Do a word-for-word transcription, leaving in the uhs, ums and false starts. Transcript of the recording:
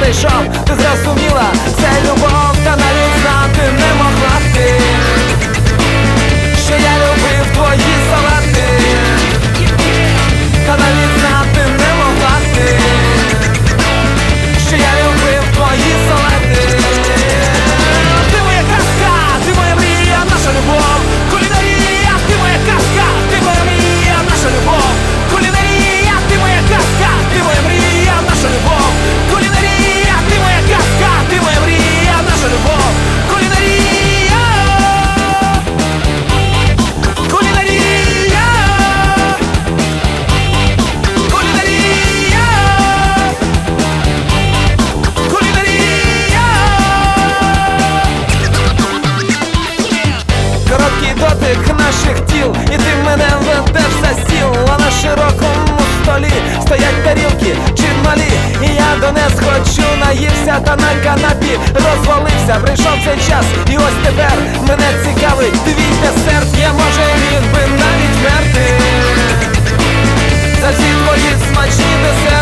прийшов, ти зрозуміла, це любов, та навіть знати не могла ти, що я любив твої салати, та навіть знати не могла ти, що я любив твої салати. Ти моя казка, ти моя мрія, наша любов, кулінарія, ти моя казка, ти моя мрія, наша любов, кулінарія, ти моя казка, ти моя мрія, наша любов, кулінарія, ти моя казка, ти моя мрія, наша любов, кулінарія, кулінарія, кулінарія, кулінарія. Короткий дотик наших тіл, і ти мене ведеш за стіл, а на широкому столі стоять тарілки чималі, і я донес хочу, наївся, та на канапі розвалився. Прийшов цей час, і ось тепер мене цікавить твій десерт. Я, може, міг би навіть мерти за всі твої смачні десерти.